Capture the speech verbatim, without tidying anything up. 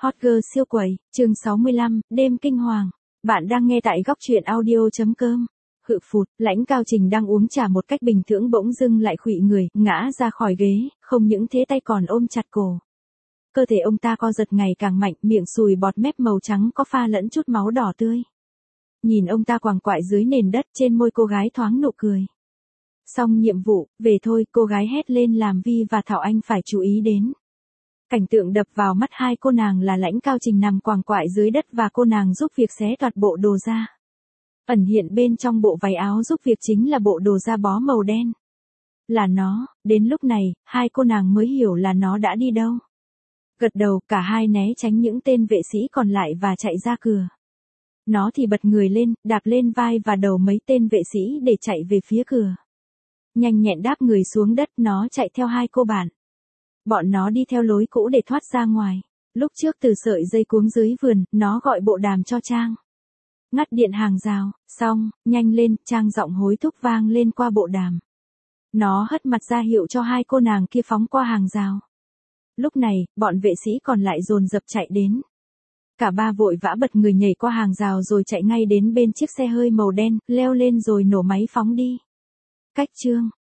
Hot girl siêu quẩy, chương sáu mươi lăm, đêm kinh hoàng. Bạn đang nghe tại góc truyện audio chấm com. Hự phụt, Lãnh Cao Trình đang uống trà một cách bình thường bỗng dưng lại khuỵu người, ngã ra khỏi ghế, không những thế tay còn ôm chặt cổ. Cơ thể ông ta co giật ngày càng mạnh, miệng sùi bọt mép màu trắng có pha lẫn chút máu đỏ tươi. Nhìn ông ta quàng quại dưới nền đất, trên môi cô gái thoáng nụ cười. Xong nhiệm vụ, về thôi, cô gái hét lên làm Vi và Thảo Anh phải chú ý đến. Cảnh tượng đập vào mắt hai cô nàng là Lãnh Cao Trình nằm quàng quại dưới đất và cô nàng giúp việc xé toạc bộ đồ ra. Ẩn hiện bên trong bộ váy áo giúp việc chính là bộ đồ da bó màu đen. Là nó, đến lúc này, hai cô nàng mới hiểu là nó đã đi đâu. Gật đầu, cả hai né tránh những tên vệ sĩ còn lại và chạy ra cửa. Nó thì bật người lên, đạp lên vai và đầu mấy tên vệ sĩ để chạy về phía cửa. Nhanh nhẹn đáp người xuống đất, nó chạy theo hai cô bạn. Bọn nó đi theo lối cũ để thoát ra ngoài. Lúc trước từ sợi dây cuống dưới vườn, nó gọi bộ đàm cho Trang. Ngắt điện hàng rào, xong, nhanh lên, Trang giọng hối thúc vang lên qua bộ đàm. Nó hất mặt ra hiệu cho hai cô nàng kia phóng qua hàng rào. Lúc này, bọn vệ sĩ còn lại dồn dập chạy đến. Cả ba vội vã bật người nhảy qua hàng rào rồi chạy ngay đến bên chiếc xe hơi màu đen, leo lên rồi nổ máy phóng đi. Cách chương,